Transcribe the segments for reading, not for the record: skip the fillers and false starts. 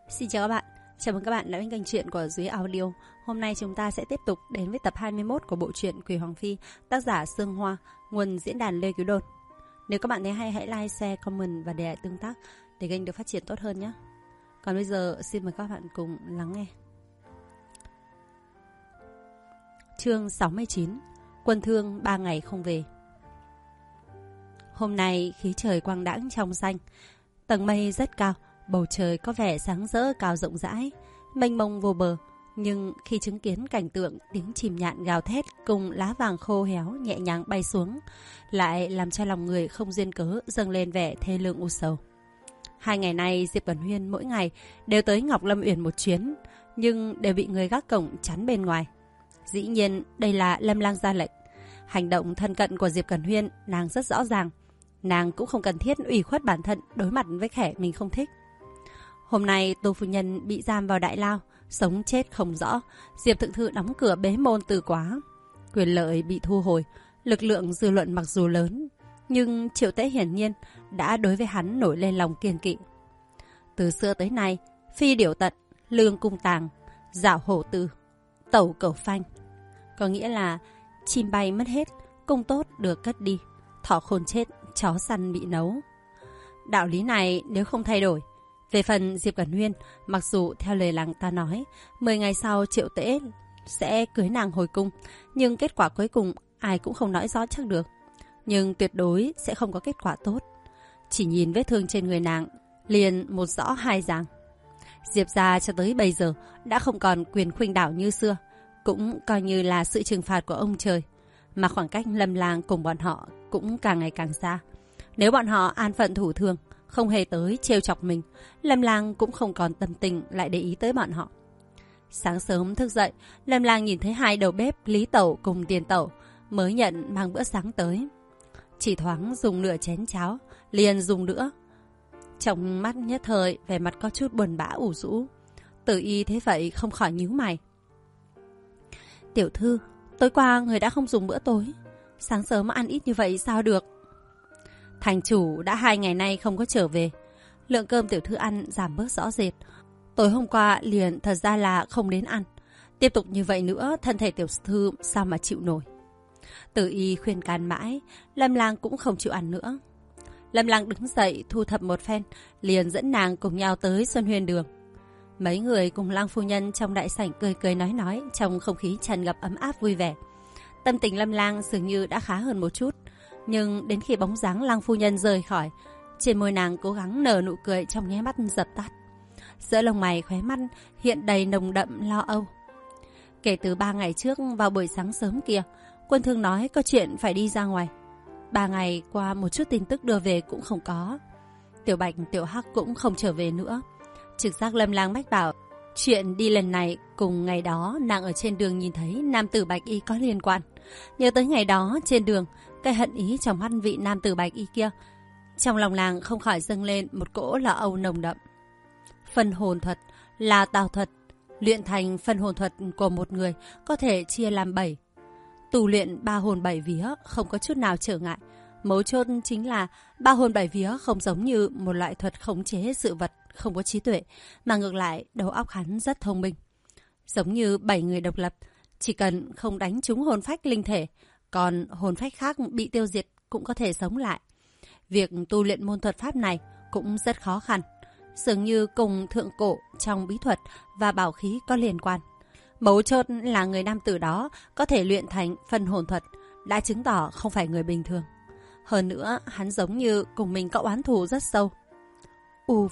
Xin chào các bạn, chào mừng các bạn đã đến kênh truyện của Dưới Audio. Hôm nay chúng ta sẽ tiếp tục đến với tập 21 của bộ truyện Quỷ Hoàng Phi, tác giả Sương Hoa, nguồn diễn đàn Lê Cứu Đôn. Nếu các bạn thấy hay, hãy like, share, comment và để lại tương tác để kênh được phát triển tốt hơn nhé. Còn bây giờ xin mời các bạn cùng lắng nghe. Chương 69, Quân thương 3 ngày không về. Hôm nay khí trời quang đãng trong xanh, tầng mây rất cao, bầu trời có vẻ sáng rỡ cao rộng rãi, mênh mông vô bờ. Nhưng khi chứng kiến cảnh tượng tiếng chim nhạn gào thét cùng lá vàng khô héo nhẹ nhàng bay xuống, lại làm cho lòng người không duyên cớ dâng lên vẻ thê lương u sầu. 2 ngày nay Diệp Cẩn Huyên mỗi ngày đều tới Ngọc Lâm Uyển một chuyến, nhưng đều bị người gác cổng chắn bên ngoài. Dĩ nhiên đây là Lâm Lang ra lệnh. Hành động thân cận của Diệp Cẩn Huyên nàng rất rõ ràng, nàng cũng không cần thiết ủy khuất bản thân đối mặt với kẻ mình không thích. Hôm nay Tô phu nhân bị giam vào đại lao, sống chết không rõ. Diệp thượng thư đóng cửa bế môn từ quá, quyền lợi bị thu hồi, lực lượng dư luận mặc dù lớn, nhưng Triệu Tế hiển nhiên đã đối với hắn nổi lên lòng kiêng kỵ. Từ xưa tới nay, phi điểu tận, lương cung tàng, dạo hổ tư, tẩu cẩu phanh, có nghĩa là chim bay mất hết, cung tốt được cất đi, thỏ khôn chết, chó săn bị nấu. Đạo lý này nếu không thay đổi. Về phần Diệp Cẩn Huyên, mặc dù theo lời làng ta nói 10 ngày sau Triệu Tế sẽ cưới nàng hồi cung, nhưng kết quả cuối cùng ai cũng không nói rõ chắc được. Nhưng tuyệt đối sẽ không có kết quả tốt. Chỉ nhìn vết thương trên người nàng liền một rõ hai ràng. Diệp gia cho tới bây giờ đã không còn quyền khuynh đảo như xưa, cũng coi như là sự trừng phạt của ông trời. Mà khoảng cách Lâm Lang cùng bọn họ cũng càng ngày càng xa. Nếu bọn họ an phận thủ thường, không hề tới trêu chọc mình, Lâm Lang cũng không còn tâm tình lại để ý tới bọn họ. Sáng sớm thức dậy, Lâm Lang nhìn thấy hai đầu bếp Lý Tẩu cùng Tiền Tẩu mới nhận mang bữa sáng tới. Chỉ thoáng dùng nửa chén cháo, liền dùng nữa. Trong mắt nhất thời, vẻ mặt có chút buồn bã ủ rũ. Tử Y thế vậy không khỏi nhíu mày. Tiểu thư, tối qua người đã không dùng bữa tối, sáng sớm ăn ít như vậy sao được? Thành chủ đã 2 ngày nay không có trở về, lượng cơm tiểu thư ăn giảm bớt rõ rệt. Tối hôm qua liền thật ra là không đến ăn. Tiếp tục như vậy nữa, thân thể tiểu thư sao mà chịu nổi. Tử Y khuyên can mãi, Lâm Lang cũng không chịu ăn nữa. Lâm Lang đứng dậy thu thập một phen, liền dẫn nàng cùng nhau tới Xuân Huyền Đường. Mấy người cùng Lang phu nhân trong đại sảnh cười cười nói, trong không khí tràn ngập ấm áp vui vẻ. Tâm tình Lâm Lang dường như đã khá hơn một chút. Nhưng đến khi bóng dáng Lang phu nhân rời khỏi, trên môi nàng cố gắng nở nụ cười trong nháy mắt dập tắt. Giữa lông mày khóe mắt hiện đầy nồng đậm lo âu. Kể từ 3 ngày trước vào buổi sáng sớm kia, Quân thương nói có chuyện phải đi ra ngoài. 3 ngày qua một chút tin tức đưa về cũng không có. Tiểu Bạch, Tiểu Hắc cũng không trở về nữa. Trực giác Lâm Lang mách bảo chuyện đi lần này cùng ngày đó nàng ở trên đường nhìn thấy nam tử Bạch Y có liên quan. Nhớ tới ngày đó trên đường, cái hận ý trong mắt vị nam tử Bạch Y kia, trong lòng nàng không khỏi dâng lên một cỗ lo âu nồng đậm. Phân hồn thuật là tào thuật, luyện thành phân hồn thuật của một người có thể chia làm 7. Tu luyện 3 hồn 7 vía không có chút nào trở ngại. Mấu chốt chính là 3 hồn 7 vía không giống như một loại thuật khống chế sự vật không có trí tuệ, mà ngược lại đầu óc hắn rất thông minh. Giống như 7 người độc lập, chỉ cần không đánh trúng hồn phách linh thể, còn hồn phách khác bị tiêu diệt cũng có thể sống lại. Việc tu luyện môn thuật pháp này cũng rất khó khăn, dường như cùng thượng cổ trong bí thuật và bảo khí có liên quan. Mấu chốt là người nam tử đó có thể luyện thành phân hồn thuật, đã chứng tỏ không phải người bình thường. Hơn nữa, hắn giống như cùng mình có oán thù rất sâu. U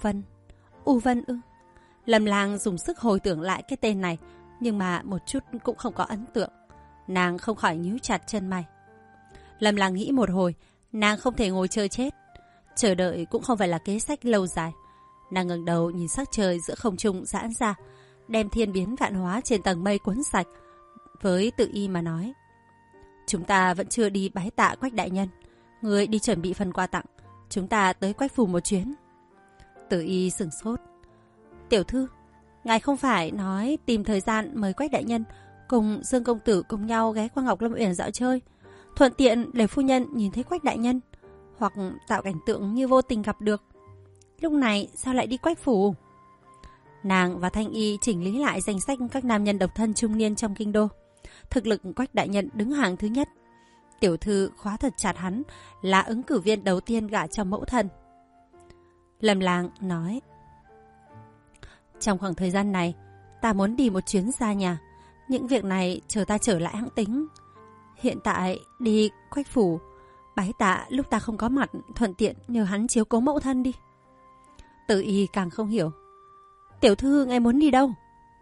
Vân ư? Lâm Lang dùng sức hồi tưởng lại cái tên này, nhưng mà một chút cũng không có ấn tượng. Nàng không khỏi nhíu chặt chân mày. Lâm Lang nghĩ một hồi, nàng không thể ngồi chờ chết. Chờ đợi cũng không phải là kế sách lâu dài. Nàng ngẩng đầu nhìn sắc trời giữa không trung giãn ra, đem thiên biến vạn hóa trên tầng mây cuốn sạch. Với Tử Y mà nói, chúng ta vẫn chưa đi bái tạ Quách đại nhân, người đi chuẩn bị phần quà tặng, chúng ta tới Quách phủ một chuyến. Tử Y sửng sốt. Tiểu thư, ngài không phải nói tìm thời gian mời Quách đại nhân cùng Dương công tử cùng nhau ghé qua Ngọc Lâm Uyển dạo chơi, thuận tiện để phu nhân nhìn thấy Quách đại nhân, hoặc tạo cảnh tượng như vô tình gặp được. Lúc này sao lại đi Quách phủ? Nàng và Thanh Y chỉnh lý lại danh sách các nam nhân độc thân trung niên trong kinh đô. Thực lực Quách đại nhân đứng hàng thứ nhất. Tiểu thư khóa thật chặt hắn là ứng cử viên đầu tiên gả cho mẫu thân. Lâm Lang nói: trong khoảng thời gian này, ta muốn đi một chuyến xa nhà. Những việc này chờ ta trở lại hãng tính. Hiện tại đi Quách phủ bái tạ lúc ta không có mặt, thuận tiện nhờ hắn chiếu cố mẫu thân đi. Tử Y càng không hiểu. Tiểu thư ngài muốn đi đâu?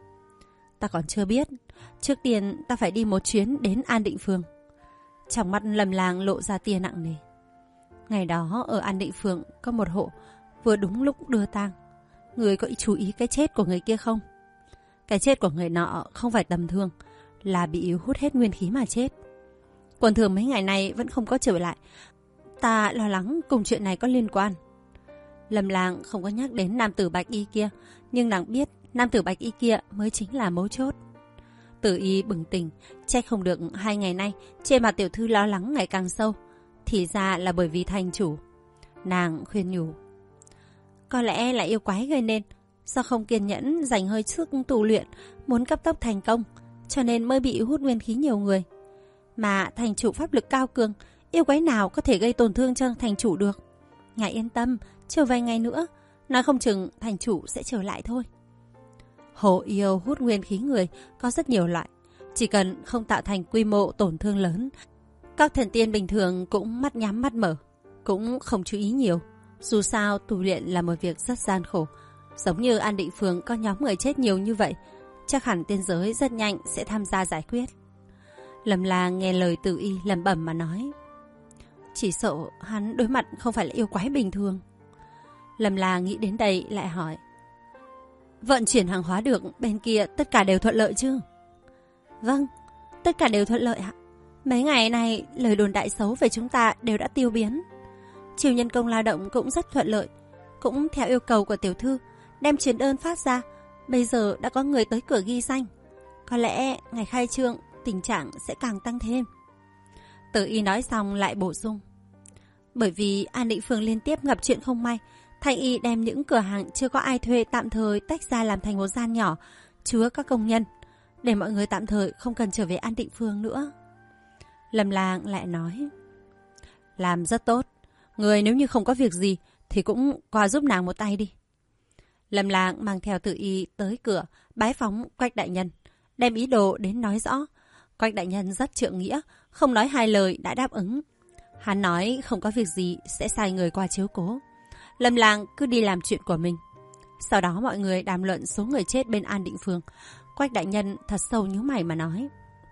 Ta còn chưa biết. Trước tiên ta phải đi một chuyến đến An Định Phường. Trong mắt Lâm Lang lộ ra tia nặng nề. Ngày đó ở An Định Phường có một hộ vừa đúng lúc đưa tang. Người có chú ý cái chết của người kia không? Cái chết của người nọ không phải tầm thường, là bị hút hết nguyên khí mà chết. Quần thường mấy ngày nay vẫn không có trở lại. Ta lo lắng cùng chuyện này có liên quan. Lâm Lang không có nhắc đến nam tử bạch y kia, nhưng nàng biết nam tử bạch y kia mới chính là mấu chốt. Tử Y bừng tỉnh, trách không được 2 ngày nay trên mặt tiểu thư lo lắng ngày càng sâu. Thì ra là bởi vì thành chủ. Nàng khuyên nhủ: có lẽ là yêu quái gây nên. Do không kiên nhẫn dành hơi sức tu luyện, muốn cấp tốc thành công, cho nên mới bị hút nguyên khí nhiều người. Mà thành chủ pháp lực cao cường, yêu quái nào có thể gây tổn thương cho thành chủ được. Ngài yên tâm, chờ vài ngày nữa, nói không chừng thành chủ sẽ trở lại thôi. Hồ yêu hút nguyên khí người có rất nhiều loại, chỉ cần không tạo thành quy mô tổn thương lớn. Các thần tiên bình thường cũng mắt nhắm mắt mở, cũng không chú ý nhiều. Dù sao tu luyện là một việc rất gian khổ. Giống như An Định Phường có nhóm người chết nhiều như vậy, chắc hẳn tiên giới rất nhanh sẽ tham gia giải quyết. Lâm Lang nghe lời Tử Y lẩm bẩm mà nói: chỉ sợ hắn đối mặt không phải là yêu quái bình thường. Lâm Lang nghĩ đến đây lại hỏi: vận chuyển hàng hóa được bên kia tất cả đều thuận lợi chứ? Vâng, tất cả đều thuận lợi ạ. Mấy ngày này lời đồn đại xấu về chúng ta đều đã tiêu biến. Chiêu nhân công lao động cũng rất thuận lợi, cũng theo yêu cầu của tiểu thư đem truyền đơn phát ra. Bây giờ đã có người tới cửa ghi danh. Có lẽ ngày khai trương tình trạng sẽ càng tăng thêm. Tử Y nói xong lại bổ sung: bởi vì An Định Phường liên tiếp gặp chuyện không may, Thanh Y đem những cửa hàng chưa có ai thuê tạm thời tách ra làm thành một gian nhỏ chứa các công nhân, để mọi người tạm thời không cần trở về An Định Phường nữa. Lâm Lang lại nói: làm rất tốt. Người nếu như không có việc gì thì cũng qua giúp nàng một tay đi. Lâm Lang mang theo Tử Y tới cửa bái phóng Quách đại nhân, đem ý đồ đến nói rõ. Quách đại nhân rất trượng nghĩa, không nói hai lời đã đáp ứng. Hắn nói không có việc gì sẽ sai người qua chiếu cố. Lâm Lang cứ đi làm chuyện của mình. Sau đó mọi người đàm luận số người chết bên An Định Phường. Quách đại nhân thật sâu nhíu mày mà nói: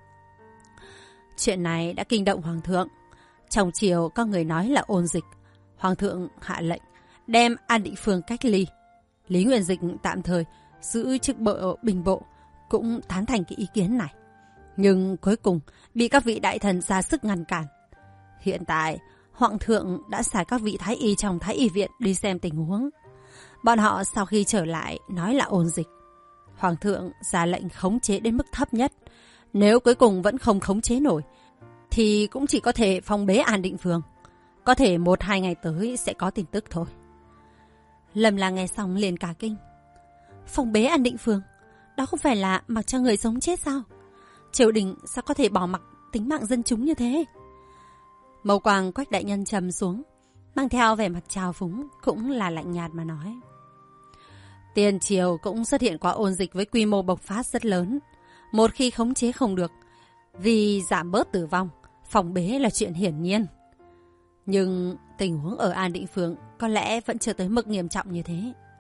chuyện này đã kinh động hoàng thượng. Trong triều có người nói là ôn dịch. Hoàng thượng hạ lệnh đem An Định Phường cách ly. Lý Nguyên Dịch tạm thời giữ chức bộ bình bộ, cũng tán thành cái ý kiến này. Nhưng cuối cùng bị các vị đại thần ra sức ngăn cản. Hiện tại hoàng thượng đã sai các vị thái y trong thái y viện đi xem tình huống. Bọn họ sau khi trở lại nói là ôn dịch. Hoàng thượng ra lệnh khống chế đến mức thấp nhất. Nếu cuối cùng vẫn không khống chế nổi thì cũng chỉ có thể phong bế An Định Phường. Có thể 1-2 ngày tới sẽ có tin tức thôi. Lâm Lang nghe xong liền cả kinh. Phong bế An Định Phường? Đó không phải là mặc cho người sống chết sao? Triều đình sao có thể bỏ mặc tính mạng dân chúng như thế? Mâu quang Quách đại nhân trầm xuống, mang theo vẻ mặt trào phúng, cũng là lạnh nhạt mà nói: tiền triều cũng xuất hiện qua ôn dịch với quy mô bộc phát rất lớn. Một khi khống chế không được, vì giảm bớt tử vong, phong bế là chuyện hiển nhiên. Nhưng tình huống ở An Định Phường có lẽ vẫn chưa tới mức nghiêm trọng như thế.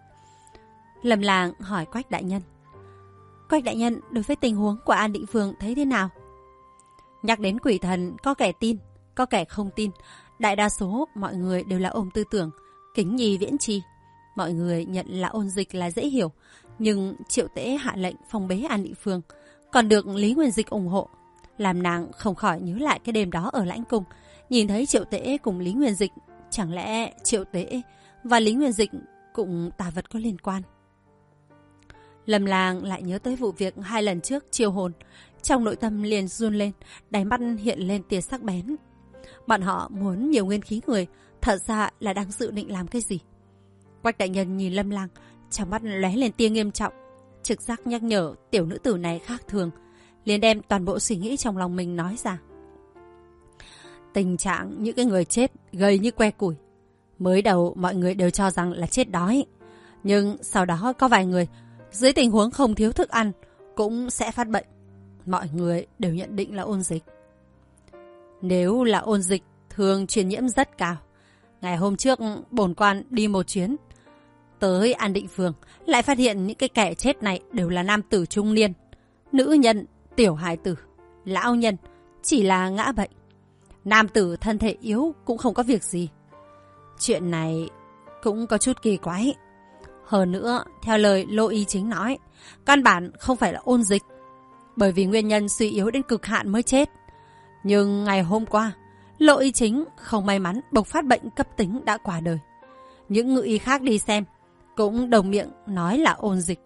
Lâm Lang hỏi Quách đại nhân: Quách đại nhân đối với tình huống của An Định Phường thấy thế nào? Nhắc đến quỷ thần, có kẻ tin, có kẻ không tin. Đại đa số mọi người đều là ôm tư tưởng kính nhi viễn chi. Mọi người nhận là ôn dịch là dễ hiểu. Nhưng Triệu Tễ hạ lệnh phong bế An Định Phường, còn được Lý Nguyên Dịch ủng hộ, làm nàng không khỏi nhớ lại cái đêm đó ở lãnh cung. Nhìn thấy Triệu Tễ cùng Lý Nguyên Dịch, chẳng lẽ Triệu Tễ và Lý Nguyên Dịch cũng tà vật có liên quan? Lâm Lang lại nhớ tới vụ việc 2 lần trước chiêu hồn, trong nội tâm liền run lên, đáy mắt hiện lên tia sắc bén. Bọn họ muốn nhiều nguyên khí người, thật ra là đang dự định làm cái gì? Quách đại nhân nhìn Lâm Lang, trong mắt lóe lên tia nghiêm trọng, trực giác nhắc nhở tiểu nữ tử này khác thường, liền đem toàn bộ suy nghĩ trong lòng mình nói ra. Tình trạng những cái người chết gầy như que củi. Mới đầu mọi người đều cho rằng là chết đói, nhưng sau đó có vài người dưới tình huống không thiếu thức ăn cũng sẽ phát bệnh. Mọi người đều nhận định là ôn dịch. Nếu là ôn dịch thường truyền nhiễm rất cao. Ngày hôm trước bổn quan đi một chuyến tới An Định Phường, lại phát hiện những cái kẻ chết này đều là nam tử trung niên, nữ nhân, tiểu hài tử, lão nhân, chỉ là ngã bệnh. Nam tử thân thể yếu cũng không có việc gì. Chuyện này cũng có chút kỳ quái. Hơn nữa, theo lời Lô Y Chính nói, căn bản không phải là ôn dịch, bởi vì nguyên nhân suy yếu đến cực hạn mới chết. Nhưng ngày hôm qua, Lô Y Chính không may mắn bộc phát bệnh cấp tính đã qua đời. Những ngự y khác đi xem cũng đồng miệng nói là ôn dịch.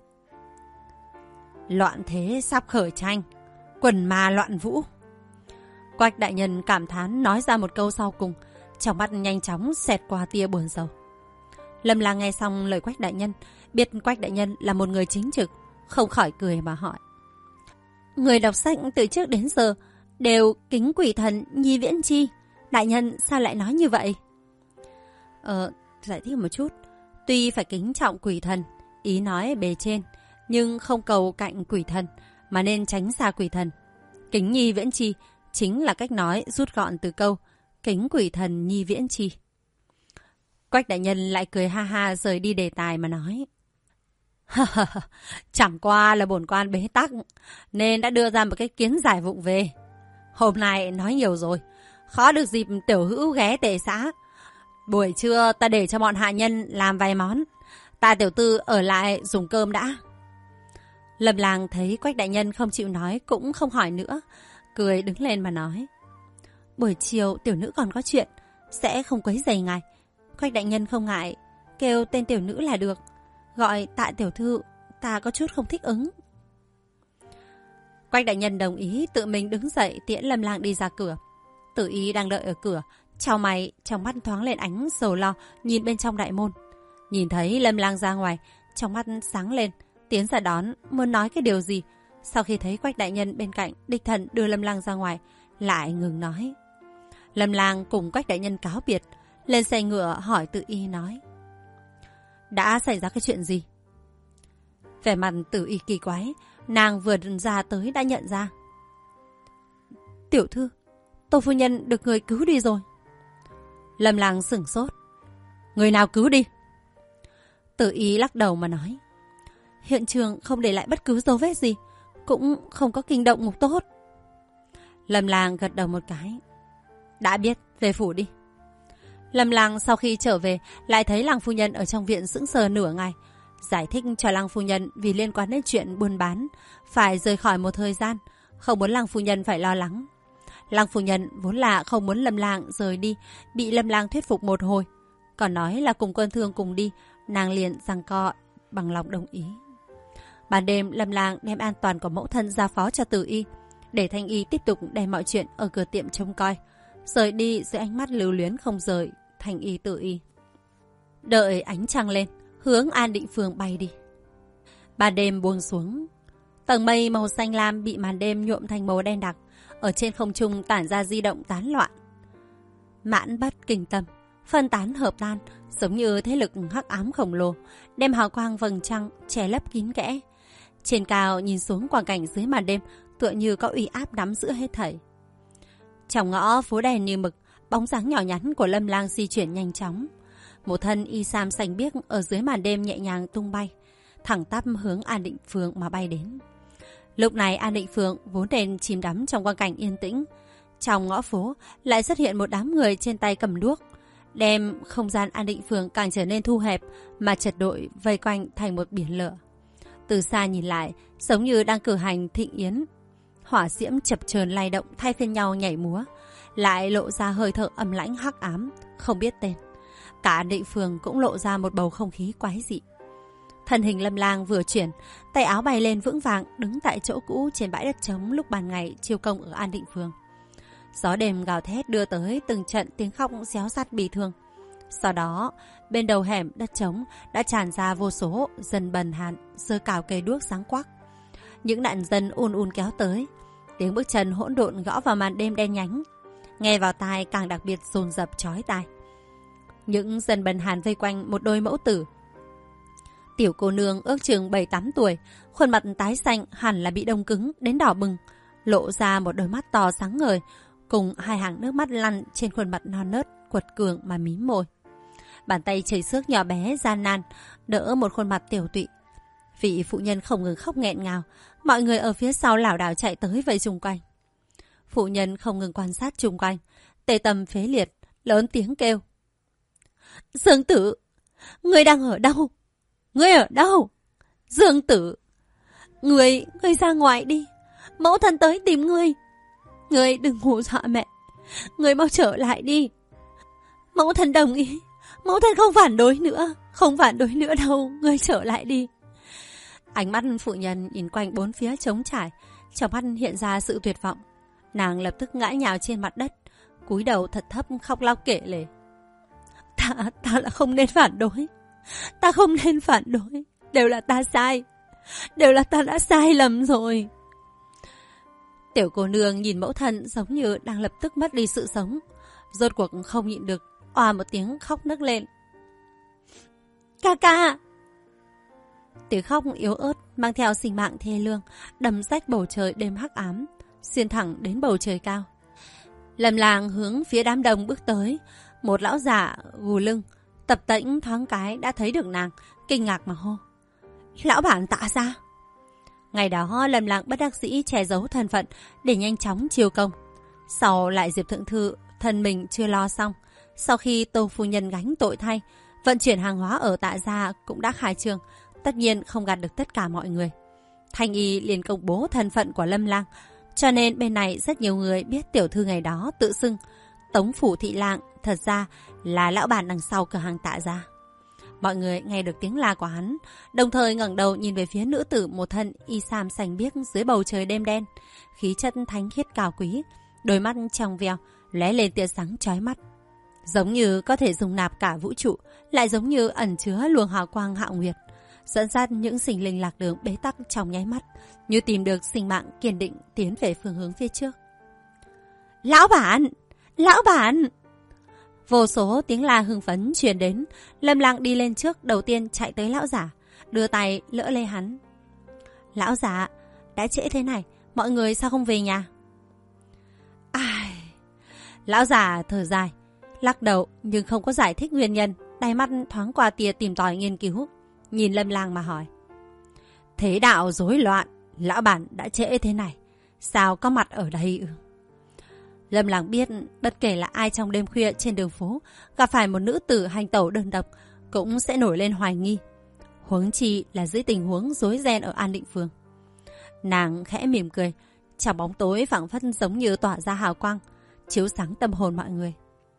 Loạn thế sắp khởi tranh, quần ma loạn vũ. Quách đại nhân cảm thán nói ra một câu sau cùng, trong mắt nhanh chóng xẹt qua tia buồn rầu. Lâm Lang nghe xong lời Quách đại nhân, biết Quách đại nhân là một người chính trực, không khỏi cười mà hỏi. Người đọc sách từ trước đến giờ đều kính quỷ thần Nhi Viễn Chi, đại nhân sao lại nói như vậy? Giải thích một chút. Tuy phải kính trọng quỷ thần, ý nói bề trên, nhưng không cầu cạnh quỷ thần, mà nên tránh xa quỷ thần. Kính Nhi Viễn Chi chính là cách nói rút gọn từ câu kính quỷ thần Nhi Viễn Chi. Quách đại nhân lại cười ha ha rời đi đề tài mà nói. Chẳng qua là bổn quan bế tắc, nên đã đưa ra một cái kiến giải vụng về. Hôm nay nói nhiều rồi, khó được dịp tiểu hữu ghé tề xã. Buổi trưa ta để cho bọn hạ nhân làm vài món, ta tiểu tư ở lại dùng cơm đã. Lâm Lang thấy Quách đại nhân không chịu nói cũng không hỏi nữa, cười đứng lên mà nói. Buổi chiều tiểu nữ còn có chuyện, sẽ không quấy rầy ngài. Quách đại nhân không ngại, kêu tên tiểu nữ là được. Gọi Tạ tiểu thư, ta có chút không thích ứng. Quách đại nhân đồng ý, tự mình đứng dậy tiễn Lâm Lang đi ra cửa. Tử Y đang đợi ở cửa, chào mày, trong mắt thoáng lên ánh sầu lo, nhìn bên trong đại môn. Nhìn thấy Lâm Lang ra ngoài, trong mắt sáng lên, tiến ra đón, muốn nói cái điều gì. Sau khi thấy Quách đại nhân bên cạnh, đích thân đưa Lâm Lang ra ngoài, lại ngừng nói. Lâm Lang cùng Quách đại nhân cáo biệt, lên xe ngựa hỏi Tử Y nói. Đã xảy ra cái chuyện gì? Vẻ mặt Tử Y kỳ quái, nàng vừa ra tới đã nhận ra. Tiểu thư, Tô phu nhân được người cứu đi rồi. Lâm Lang sửng sốt. Người nào cứu đi? Tử Y lắc đầu mà nói. Hiện trường không để lại bất cứ dấu vết gì, cũng không có kinh động ngục tốt. Lâm Lang gật đầu một cái. Đã biết, về phủ đi. Lâm Lang sau khi trở về lại thấy Lang phu nhân ở trong viện sững sờ nửa ngày, giải thích cho Lang phu nhân vì liên quan đến chuyện buôn bán phải rời khỏi một thời gian, không muốn Lang phu nhân phải lo lắng. Lang phu nhân vốn là không muốn Lâm Lang rời đi, bị Lâm Lang thuyết phục một hồi, còn nói là cùng Quân Thương cùng đi, nàng liền giằng co bằng lòng đồng ý. Ban đêm Lâm Lang đem an toàn của mẫu thân giao phó cho Tử Y, để Thanh Y tiếp tục đem mọi chuyện ở cửa tiệm trông coi, rời đi dưới ánh mắt lưu luyến không rời Thanh Y Tử Y. Đợi ánh trăng lên, hướng An Định Phường bay đi. Ban đêm buông xuống, tầng mây màu xanh lam bị màn đêm nhuộm thành màu đen đặc, ở trên không trung tản ra di động tán loạn. Mãn bất kinh tâm, phân tán hợp tan, giống như thế lực hắc ám khổng lồ, đem hào quang vầng trăng che lấp kín kẽ. Trên cao nhìn xuống quang cảnh dưới màn đêm, tựa như có uy áp nắm giữ hết thảy. Trong ngõ phố đèn như mực, bóng dáng nhỏ nhắn của Lâm Lang di chuyển nhanh chóng. Một thân y sam xanh biếc ở dưới màn đêm nhẹ nhàng tung bay, thẳng tắp hướng An Định Phường mà bay đến. Lúc này An Định Phường vốn nên chìm đắm trong quang cảnh yên tĩnh, trong ngõ phố lại xuất hiện một đám người trên tay cầm đuốc, đem không gian An Định Phường càng trở nên thu hẹp, mà chật đội vây quanh thành một biển lửa. Từ xa nhìn lại, giống như đang cử hành thịnh yến. Hỏa diễm chập chờn lay động thay phiên nhau nhảy múa, lại lộ ra hơi thở âm lãnh hắc ám, không biết tên. Cả An Định Phường cũng lộ ra một bầu không khí quái dị. Thân hình Lâm Lang vừa chuyển, tay áo bay lên vững vàng, đứng tại chỗ cũ trên bãi đất trống lúc ban ngày chiêu công ở An Định Phường. Gió đêm gào thét đưa tới từng trận tiếng khóc réo rắt bi thương. Sau đó, bên đầu hẻm đất trống đã tràn ra vô số dân bần hàn giơ cào cây đuốc sáng quắc. Những nạn dân ùn kéo tới, tiếng bước chân hỗn độn gõ vào màn đêm đen nhánh, nghe vào tai càng đặc biệt dồn dập chói tai. Những dân bần hàn vây quanh một đôi mẫu tử. Tiểu cô nương ước chừng 7-8 tuổi, khuôn mặt tái xanh hẳn là bị đông cứng đến đỏ bừng, lộ ra một đôi mắt to sáng ngời, cùng hai hàng nước mắt lăn trên khuôn mặt non nớt, quật cường mà mím môi. Bàn tay chảy xước nhỏ bé gian nan đỡ một khuôn mặt tiểu tụy. Vị phụ nhân không ngừng khóc nghẹn ngào, mọi người ở phía sau lảo đảo chạy tới vây xung quanh. Phụ nhân không ngừng quan sát xung quanh, tê tâm phế liệt, lớn tiếng kêu: Dương Tử, ngươi đang ở đâu? Ngươi ở đâu? Dương Tử, ngươi ra ngoài đi, mẫu thân tới tìm ngươi. Ngươi đừng hù dọa mẹ, ngươi mau trở lại đi. Mẫu thân đồng ý, mẫu thân không phản đối nữa đâu, ngươi trở lại đi. Ánh mắt phụ nhân nhìn quanh bốn phía trống trải, trong mắt hiện ra sự tuyệt vọng. Nàng lập tức ngã nhào trên mặt đất, cúi đầu thật thấp khóc lóc kể lể: Ta là không nên phản đối, ta không nên phản đối, đều là ta sai, đều là ta đã sai lầm rồi. Tiểu cô nương nhìn mẫu thân giống như đang lập tức mất đi sự sống, rốt cuộc không nhịn được, oà một tiếng khóc nức lên: Ca ca! Tiếng khóc yếu ớt mang theo sinh mạng thê lương, đâm rách bầu trời đêm hắc ám, xuyên thẳng đến bầu trời cao. Lâm Lang hướng phía đám đông bước tới, một lão giả gù lưng, tập tễnh thoáng cái đã thấy được nàng, kinh ngạc mà hô: Lão bản Tạ gia! Ngày đó Lâm Lang bất đắc dĩ che giấu thân phận để nhanh chóng chiêu công. Sau lại Diệp thượng thư thân mình chưa lo xong, sau khi Tô phu nhân gánh tội thay, vận chuyển hàng hóa ở Tạ gia cũng đã khai trương, tất nhiên không gạt được tất cả mọi người. Thanh y liền công bố thân phận của Lâm Lang, cho nên bên này rất nhiều người biết tiểu thư ngày đó tự xưng Tống phủ thị lang thật ra là lão bản đằng sau cửa hàng Tạ gia. Mọi người nghe được tiếng la của hắn, đồng thời ngẩng đầu nhìn về phía nữ tử một thân y sam xanh biếc dưới bầu trời đêm đen, khí chất thánh khiết cao quý, đôi mắt trong veo lóe lên tia sáng chói mắt, giống như có thể dung nạp cả vũ trụ, lại giống như ẩn chứa luồng hào quang hạo nguyệt, dẫn dắt những sinh linh lạc đường bế tắc trong nháy mắt, như tìm được sinh mạng kiên định tiến về phương hướng phía trước. Lão bản! Lão bản! Vô số tiếng la hưng phấn truyền đến. Lâm Lang đi lên trước, đầu tiên chạy tới lão giả, đưa tay lỡ lê hắn. Lão giả, đã trễ thế này, mọi người sao không về nhà? Ai... Lão giả thở dài, lắc đầu nhưng không có giải thích nguyên nhân, đáy mắt thoáng qua tia tìm tòi nghiên cứu, nhìn Lâm Lang mà hỏi: Thế đạo rối loạn, lão bản đã trễ thế này, sao có mặt ở đây? Lâm Lang biết bất kể là ai trong đêm khuya trên đường phố gặp phải một nữ tử hành tẩu đơn độc cũng sẽ nổi lên hoài nghi, huống chi là dưới tình huống rối ren ở An Định Phường. Nàng khẽ mỉm cười, trong bóng tối phảng phất giống như tỏa ra hào quang, chiếu sáng tâm hồn mọi người.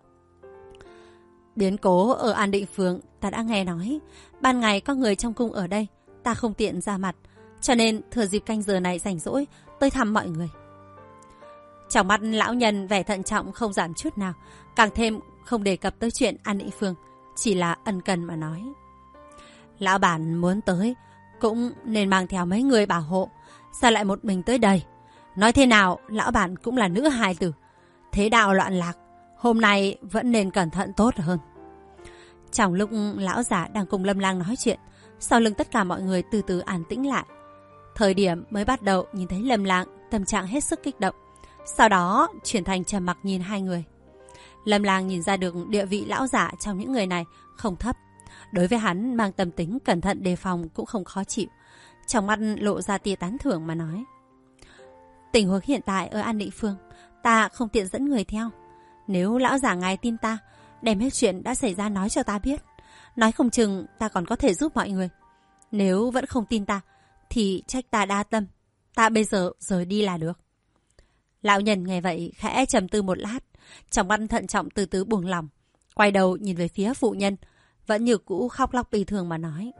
Biến cố ở An Định Phường ta đã nghe nói, ban ngày có người trong cung ở đây, ta không tiện ra mặt, cho nên thừa dịp canh giờ này rảnh rỗi tới thăm mọi người. Trong mắt lão nhân vẻ thận trọng không giảm chút nào, càng thêm không đề cập tới chuyện An Định Phường, chỉ là ân cần mà nói: Lão bản muốn tới cũng nên mang theo mấy người bảo hộ, sao lại một mình tới đây? Nói thế nào lão bản cũng là nữ hài tử, thế đạo loạn lạc, hôm nay vẫn nên cẩn thận tốt hơn. Trong lúc lão giả đang cùng Lâm Lang nói chuyện, sau lưng tất cả mọi người từ từ an tĩnh lại. Thời điểm mới bắt đầu nhìn thấy Lâm Lang, tâm trạng hết sức kích động, sau đó chuyển thành trầm mặc nhìn hai người. Lâm Lang nhìn ra được địa vị lão giả trong những người này không thấp, đối với hắn mang tâm tính cẩn thận đề phòng cũng không khó chịu, trong mắt lộ ra tia tán thưởng mà nói: Tình huống hiện tại ở An Định Phường, ta không tiện dẫn người theo. Nếu lão giả ngài tin ta, đem hết chuyện đã xảy ra nói cho ta biết, nói không chừng ta còn có thể giúp mọi người. Nếu vẫn không tin ta, thì trách ta đa tâm, ta bây giờ rời đi là được. Lão nhân nghe vậy khẽ trầm tư một lát, trong mắt thận trọng từ từ buông lòng, quay đầu nhìn về phía phụ nhân, vẫn như cũ khóc lóc bi thương mà nói: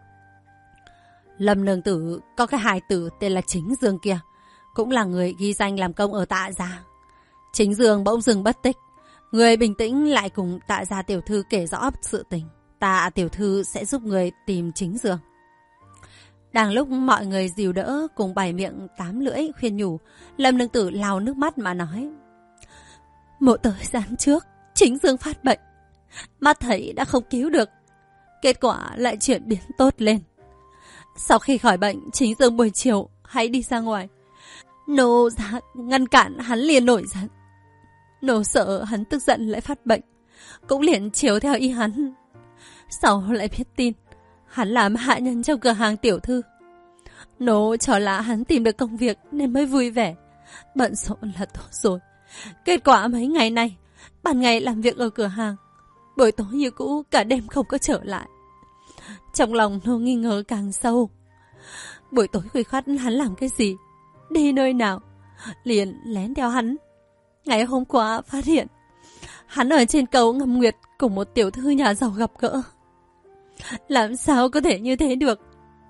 Lâm nương tử có cái hài tử tên là Chính Dương kia, cũng là người ghi danh làm công ở Tạ gia. Chính Dương bỗng dưng bất tích, Người bình tĩnh lại cùng Tạ gia tiểu thư kể rõ sự tình. Tạ tiểu thư sẽ giúp người tìm chính giường. Đang lúc mọi người dìu đỡ cùng bày miệng tám lưỡi khuyên nhủ, Lâm Nương Tử lau nước mắt mà nói: một thời gian trước, chính dương phát bệnh. Mắt thấy đã không cứu được. Kết quả lại chuyển biến tốt lên. Sau khi khỏi bệnh, chính dương buổi chiều hãy đi ra ngoài. Nô ra ngăn cản hắn liền nổi giận. Nô sợ hắn tức giận lại phát bệnh, cũng liền chiếu theo ý hắn. Sau lại biết tin hắn làm hạ nhân trong cửa hàng tiểu thư. Nô cho là hắn tìm được công việc nên mới vui vẻ. Bận rộn là tốt rồi. Kết quả mấy ngày nay, ban ngày làm việc ở cửa hàng, buổi tối như cũ cả đêm không có trở lại. Trong lòng nô nghi ngờ càng sâu. Buổi tối khuya khoắt hắn làm cái gì, đi nơi nào, liền lén theo hắn. Ngày hôm qua phát hiện hắn ở trên cầu Ngâm Nguyệt cùng một tiểu thư nhà giàu gặp gỡ. Làm sao có thể như thế được?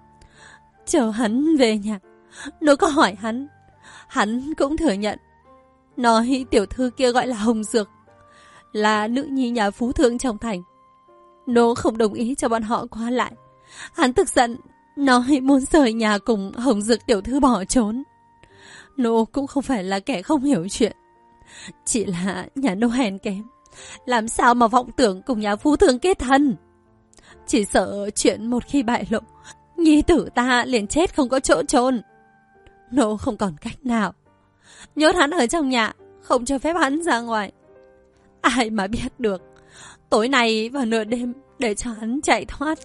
Chờ hắn về nhà, nô có hỏi hắn cũng thừa nhận. Nói tiểu thư kia gọi là Hồng Dược, là nữ nhi nhà phú thương trong thành. Nô không đồng ý cho bọn họ qua lại. Hắn tức giận, nói muốn rời nhà cùng Hồng Dược tiểu thư bỏ trốn. Nô cũng không phải là kẻ không hiểu chuyện, chỉ là nhà nô hèn kém, làm sao mà vọng tưởng cùng nhà phú thương kết thân. Chỉ sợ chuyện một khi bại lộ, nhi tử ta liền chết không có chỗ chôn. Nô không còn cách nào, nhốt hắn ở trong nhà, không cho phép hắn ra ngoài. Ai mà biết được, tối nay vào nửa đêm để cho hắn chạy thoát.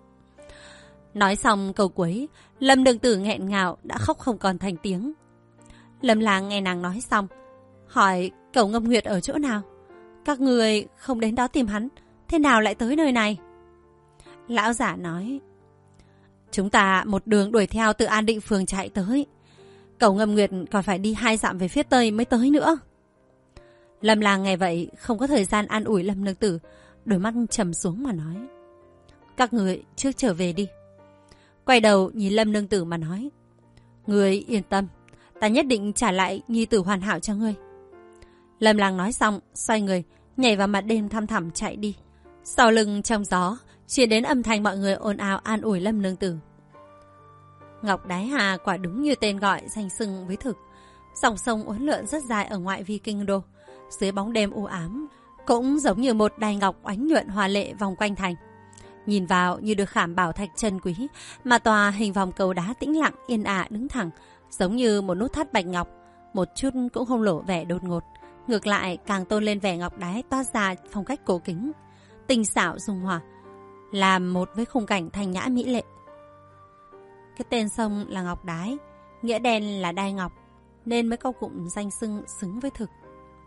Nói xong câu cuối, Lâm Nương Tử nghẹn ngào đã khóc không còn thành tiếng. Lâm Lang nghe nàng nói xong, hỏi cầu Ngâm Nguyệt ở chỗ nào? Các người không đến đó tìm hắn, thế nào lại tới nơi này? Lão giả nói: chúng ta một đường đuổi theo từ An Định phường chạy tới. Cầu Ngâm Nguyệt còn phải đi 2 dặm về phía tây mới tới nữa. Lâm Lang nghe vậy không có thời gian an ủi Lâm Nương Tử, đôi mắt trầm xuống mà nói: các người trước trở về đi. Quay đầu nhìn Lâm Nương Tử mà nói: người yên tâm, ta nhất định trả lại nhi tử hoàn hảo cho ngươi. Lâm Lang nói xong, xoay người nhảy vào mặt đêm thăm thẳm chạy đi. Sau lưng trong gió truyền đến âm thanh mọi người ồn ào an ủi Lâm Nương Tử. Ngọc Đái Hà quả đúng như tên gọi danh xưng với thực. Dòng sông uốn lượn rất dài ở ngoại vi kinh đô, dưới bóng đêm u ám, cũng giống như một đài ngọc oánh nhuận hoa lệ vòng quanh thành. Nhìn vào như được khảm bảo thạch chân quý, mà tòa hình vòng cầu đá tĩnh lặng yên ả đứng thẳng, giống như một nút thắt bạch ngọc, một chút cũng không lộ vẻ đột ngột, ngược lại càng tôn lên vẻ ngọc đái toát ra phong cách cổ kính, tinh xảo dung hòa, làm một với khung cảnh thanh nhã mỹ lệ. Cái tên sông là Ngọc Đái, nghĩa đen là đai ngọc, nên mới có cụm danh xưng xứng với thực.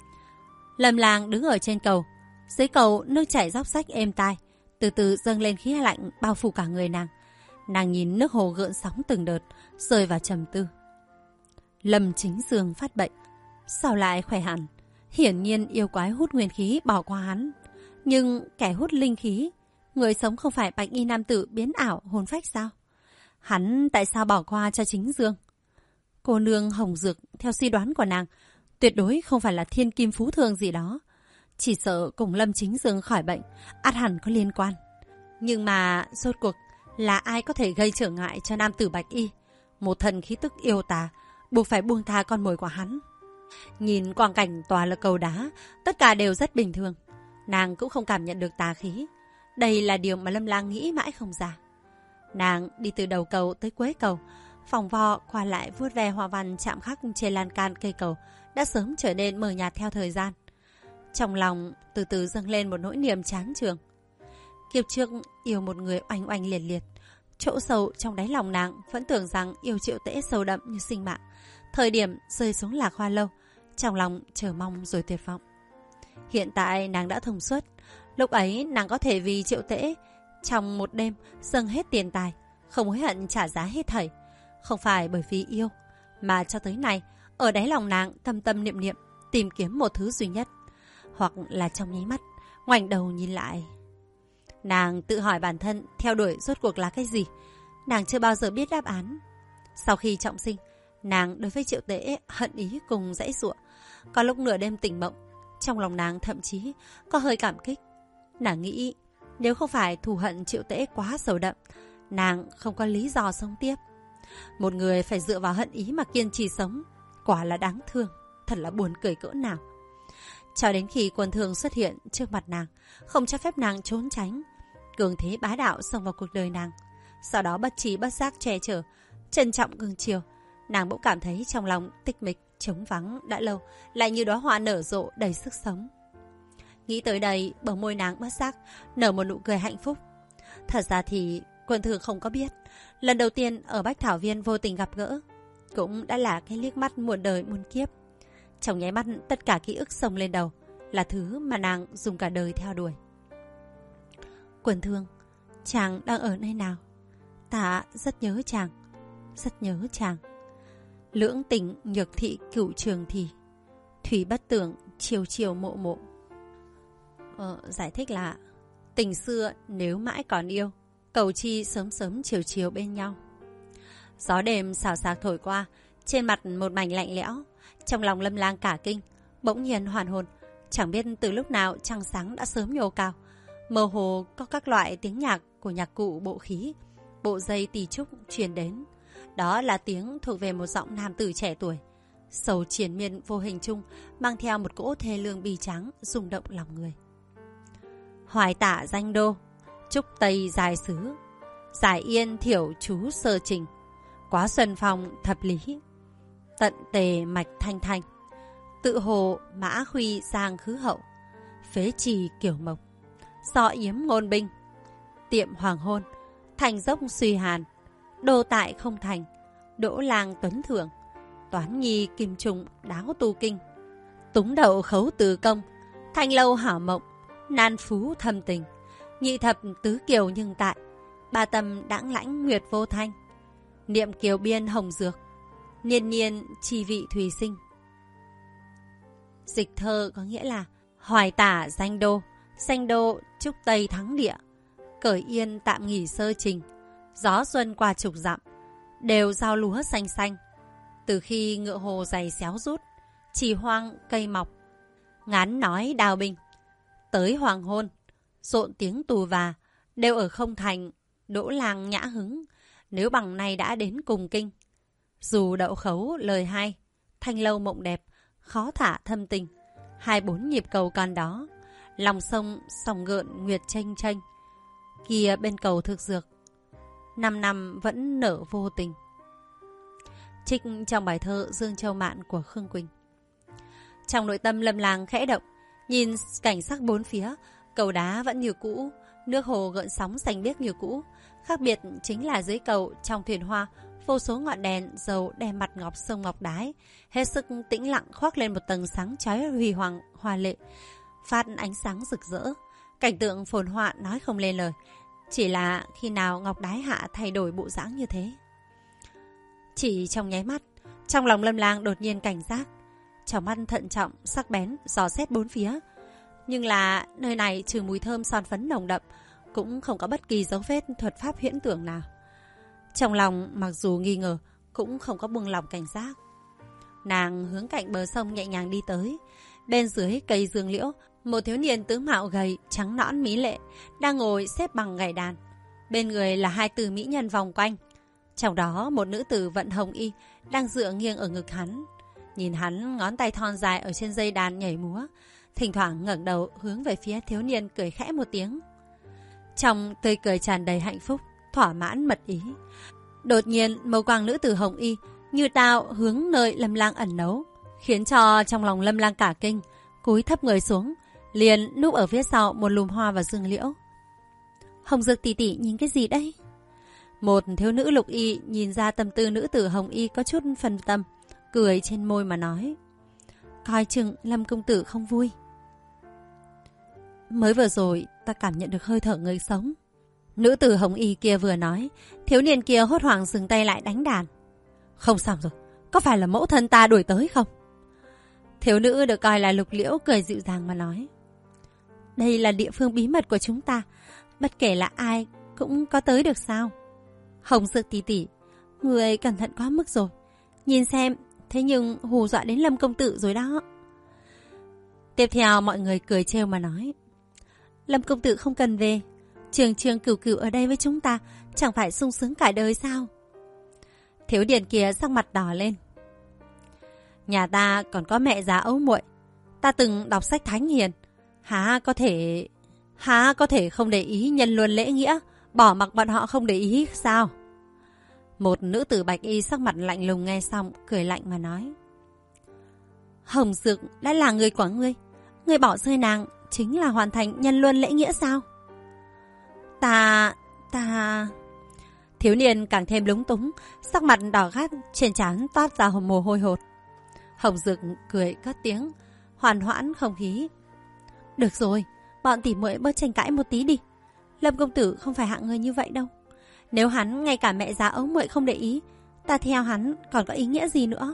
Lâm Lang đứng ở trên cầu, dưới cầu nước chảy róc rách êm tai, từ từ dâng lên khí lạnh bao phủ cả người nàng. Nàng nhìn nước hồ gợn sóng từng đợt, rơi vào trầm tư. Lâm Chính Dương phát bệnh, sao lại khỏe hẳn? Hiển nhiên yêu quái hút nguyên khí bỏ qua hắn, nhưng kẻ hút linh khí, người sống không phải bạch y nam tử biến ảo hồn phách sao? Hắn tại sao bỏ qua cho Chính Dương? Cô nương Hồng Dược, theo suy đoán của nàng, tuyệt đối không phải là thiên kim phú thương gì đó. Chỉ sợ cùng Lâm Chính Dương khỏi bệnh, ắt hẳn có liên quan. Nhưng mà rốt cuộc là ai có thể gây trở ngại cho nam tử bạch y, một thần khí tức yêu tà, buộc phải buông tha con mồi của hắn? Nhìn quang cảnh tòa là cầu đá, tất cả đều rất bình thường. Nàng cũng không cảm nhận được tà khí. Đây là điều mà Lâm Lang nghĩ mãi không ra. Nàng đi từ đầu cầu tới cuối cầu, vòng vo qua lại vuốt ve hoa văn chạm khắc trên lan can cây cầu đã sớm trở nên mờ nhạt theo thời gian. Trong lòng từ từ dâng lên một nỗi niềm chán chường. Kiếp trước yêu một người oanh oanh liệt liệt, chỗ sâu trong đáy lòng nàng vẫn tưởng rằng yêu Triệu Tễ sâu đậm như sinh mạng. Thời điểm rơi xuống Lạc Hoa Lâu, trong lòng chờ mong rồi tuyệt vọng. Hiện tại nàng đã thông suốt. Lúc ấy nàng có thể vì Triệu Tễ trong một đêm dâng hết tiền tài, không hối hận trả giá hết thảy. Không phải bởi vì yêu, mà cho tới nay ở đáy lòng nàng tâm tâm niệm niệm tìm kiếm một thứ duy nhất, hoặc là trong nháy mắt ngoảnh đầu nhìn lại. Nàng tự hỏi bản thân theo đuổi rốt cuộc là cái gì. Nàng chưa bao giờ biết đáp án. Sau khi trọng sinh, nàng đối với Triệu Tễ hận ý cùng dãy giụa. Có lúc nửa đêm tỉnh mộng, Trong lòng nàng thậm chí có hơi cảm kích. Nàng nghĩ nếu không phải thù hận Triệu Tễ quá sâu đậm, nàng không có lý do sống tiếp. Một người phải dựa vào hận ý mà kiên trì sống, quả là đáng thương, thật là buồn cười cỡ nào. Cho đến khi Quân Thương xuất hiện trước mặt nàng, không cho phép nàng trốn tránh, cường thế bá đạo xông vào cuộc đời nàng. Sau đó bất trí bất giác che chở, trân trọng cưng chiều. Nàng bỗng cảm thấy trong lòng tịch mịch, trống vắng đã lâu, lại như đóa hoa nở rộ đầy sức sống. Nghĩ tới đây, bờ môi nàng bất giác nở một nụ cười hạnh phúc. Thật ra thì Quân Thương không có biết, lần đầu tiên ở Bách Thảo Viên vô tình gặp gỡ, cũng đã là cái liếc mắt muôn đời muôn kiếp. Trong nháy mắt tất cả ký ức xông lên đầu, là thứ mà nàng dùng cả đời theo đuổi. Quân Thương, chàng đang ở nơi nào? Ta rất nhớ chàng, rất nhớ chàng. Lưỡng tình nhược thị cửu trường thì, thủy bất tưởng chiều chiều mộ mộ. Giải thích là tình xưa nếu mãi còn yêu, cầu chi sớm sớm chiều chiều bên nhau. Gió đêm xào xạc thổi qua, trên mặt một mảnh lạnh lẽo. Trong lòng Lâm Lang cả kinh, bỗng nhiên hoàn hồn. Chẳng biết từ lúc nào trăng sáng đã sớm nhô cao. Mơ hồ có các loại tiếng nhạc của nhạc cụ bộ khí, bộ dây tỳ trúc truyền đến. Đó là tiếng thuộc về một giọng nam tử trẻ tuổi. Sầu triền miên vô hình chung, mang theo một cỗ thê lương bi tráng, rung động lòng người. Hoài tả danh đô, trúc tây dài xứ, giải yên thiểu chú sơ trình, quá xuân phong thập lý, tận tề mạch thanh thanh, tự hồ mã khuy sang khứ hậu, phế trì kiểu mộc, so yếm ngôn binh, tiệm hoàng hôn, thành dốc suy hàn, đô tại không thành, đỗ lang tuấn thưởng, toán nhi kim trùng đáo tu kinh, túng đậu khấu từ công, thanh lâu hảo mộng, nan phú thâm tình, nhị thập tứ kiều nhưng tại, ba tâm đãng lãnh nguyệt vô thanh, niệm kiều biên hồng dược, niên niên chi vị thùy sinh. Dịch thơ có nghĩa là hoài tả danh đô trúc tây thắng địa, cởi yên tạm nghỉ sơ trình, gió xuân qua chục dặm, đều giao lúa xanh xanh. Từ khi ngựa hồ dày xéo rút, chỉ hoang cây mọc, ngán nói đào bình, tới hoàng hôn, rộn tiếng tù và, đều ở không thành, đỗ lang nhã hứng, nếu bằng này đã đến cùng kinh. Dù đậu khấu lời hay, thanh lâu mộng đẹp, khó thả thâm tình, 24 nhịp cầu còn đó, lòng sông sòng gợn nguyệt chênh chênh, kia bên cầu thực dược, 5 năm vẫn nở vô tình. Trích trong bài thơ Dương Châu Mạn của Khương Quỳnh. Trong nội tâm Lâm Lang khẽ động, nhìn cảnh sắc bốn phía, cầu đá vẫn như cũ, nước hồ gợn sóng xanh biếc như cũ. Khác biệt chính là dưới cầu, trong thuyền hoa, vô số ngọn đèn dầu đèn mặt ngọc sông ngọc đái, hết sức tĩnh lặng khoác lên một tầng sáng chói huy hoàng hoa lệ, phát ánh sáng rực rỡ. Cảnh tượng phồn hoa nói không lên lời, chỉ là khi nào ngọc đái hạ thay đổi bộ dáng như thế. Chỉ trong nháy mắt, trong lòng Lâm Lang đột nhiên cảnh giác, trong mắt thận trọng, sắc bén, dò xét bốn phía. Nhưng là nơi này trừ mùi thơm son phấn nồng đậm, cũng không có bất kỳ dấu vết thuật pháp huyễn tưởng nào. Trong lòng mặc dù nghi ngờ, cũng không có buông lòng cảnh giác. Nàng hướng cạnh bờ sông nhẹ nhàng đi tới. Bên dưới cây dương liễu, một thiếu niên tướng mạo gầy, trắng nõn mỹ lệ, đang ngồi xếp bằng gảy đàn. Bên người là hai từ mỹ nhân vòng quanh. Trong đó một nữ tử vận hồng y đang dựa nghiêng ở ngực hắn. Nhìn hắn ngón tay thon dài ở trên dây đàn nhảy múa, thỉnh thoảng ngẩng đầu hướng về phía thiếu niên cười khẽ một tiếng. Trong tươi cười tràn đầy hạnh phúc, thỏa mãn mật ý. Đột nhiên mâu quang nữ tử hồng y như tao hướng nơi Lâm Lang ẩn nấu, khiến cho trong lòng Lâm Lang cả kinh, cúi thấp người xuống, liền núp ở phía sau một lùm hoa và dương liễu. Hồng Dược tỷ tỷ nhìn cái gì đấy? Một thiếu nữ lục y nhìn ra tâm tư nữ tử hồng y có chút phân tâm, cười trên môi mà nói: Coi chừng Lâm công tử không vui. Mới vừa rồi ta cảm nhận được hơi thở người sống. Nữ tử hồng y kia vừa nói, thiếu niên kia hốt hoảng dừng tay lại đánh đàn. Không sao rồi, có phải là mẫu thân ta đuổi tới không? Thiếu nữ được coi là Lục Liễu cười dịu dàng mà nói: Đây là địa phương bí mật của chúng ta, bất kể là ai cũng có tới được sao? Hồng Dược tỷ tỷ, người cẩn thận quá mức rồi. Nhìn xem, thế nhưng hù dọa đến Lâm công tử rồi đó. Tiếp theo mọi người cười trêu mà nói. Lâm công tử không cần về. Trường trường cửu cửu ở đây với chúng ta, chẳng phải sung sướng cả đời sao? Thiếu niên kia sắc mặt đỏ lên. Nhà ta còn có mẹ già ấu muội, ta từng đọc sách thánh hiền, há có thể không để ý nhân luân lễ nghĩa, bỏ mặc bọn họ không để ý sao? Một nữ tử bạch y sắc mặt lạnh lùng nghe xong, cười lạnh mà nói. Hồng Dược đã là người của ngươi, ngươi bỏ rơi nàng chính là hoàn thành nhân luân lễ nghĩa sao? Ta... Thiếu niên càng thêm lúng túng, sắc mặt đỏ gắt, trên trán toát ra mồ hôi hột. Hồng Dược cười cất tiếng, hoàn hoãn không khí. Được rồi, bọn tỉ muội bớt tranh cãi một tí đi. Lâm công tử không phải hạng người như vậy đâu. Nếu hắn ngay cả mẹ già ấu muội không để ý, ta theo hắn còn có ý nghĩa gì nữa?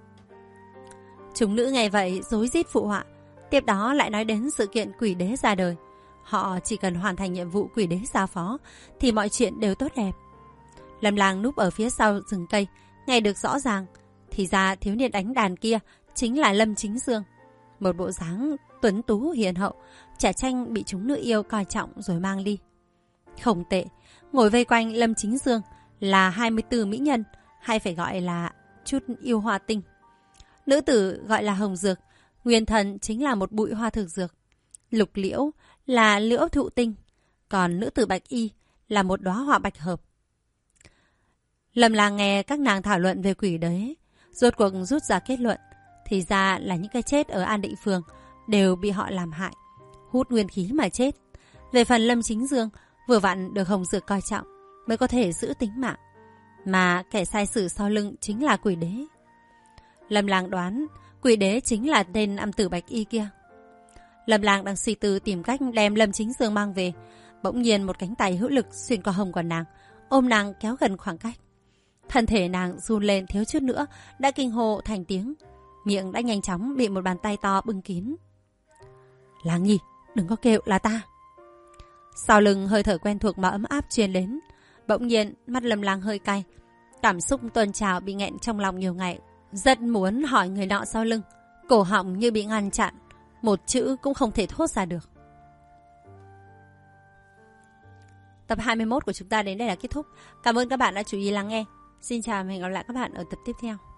Chúng nữ nghe vậy rối rít phụ họa. Tiếp đó lại nói đến sự kiện quỷ đế ra đời. Họ chỉ cần hoàn thành nhiệm vụ quỷ đế giao phó thì mọi chuyện đều tốt đẹp. Lâm Lang núp ở phía sau rừng cây, nghe được rõ ràng. Thì ra thiếu niên đánh đàn kia chính là Lâm Chính Dương. Một bộ dáng tuấn tú hiền hậu, trẻ tranh bị chúng nữ yêu coi trọng rồi mang đi. Không tệ, ngồi vây quanh Lâm Chính Dương là 24 mỹ nhân, hay phải gọi là chút yêu hoa tinh. Nữ tử gọi là Hồng Dược, nguyên thần chính là một bụi hoa thực dược. Lục Liễu là liễu thụ tinh, còn nữ tử Bạch Y là một đóa hoa bạch hợp. Lâm Lang nghe các nàng thảo luận về quỷ đế, rốt cuộc rút ra kết luận. Thì ra là những cái chết ở An Định Phường đều bị họ làm hại, hút nguyên khí mà chết. Về phần Lâm Chính Dương, vừa vặn được Hồng Dược coi trọng mới có thể giữ tính mạng, mà kẻ sai sử sau lưng chính là quỷ đế. Lâm Lang đoán quỷ đế chính là tên âm tử Bạch Y kia. Lâm Lang đang suy tư tìm cách đem Lâm Chính Dương mang về, bỗng nhiên một cánh tay hữu lực xuyên qua hông của nàng, ôm nàng kéo gần khoảng cách. Thân thể nàng run lên thiếu chút nữa đã kinh hô thành tiếng, miệng đã nhanh chóng bị một bàn tay to bưng kín. Lang Nhi, đừng có kêu, là ta. Sau lưng hơi thở quen thuộc mà ấm áp truyền đến. Bỗng nhiên mắt Lâm Lang hơi cay, cảm xúc tuôn trào bị nghẹn trong lòng nhiều ngày, rất muốn hỏi người nọ sau lưng, cổ họng như bị ngăn chặn, một chữ cũng không thể thốt ra được. Tập 21 của chúng ta đến đây là kết thúc. Cảm ơn các bạn đã chú ý lắng nghe. Xin chào và hẹn gặp lại các bạn ở tập tiếp theo.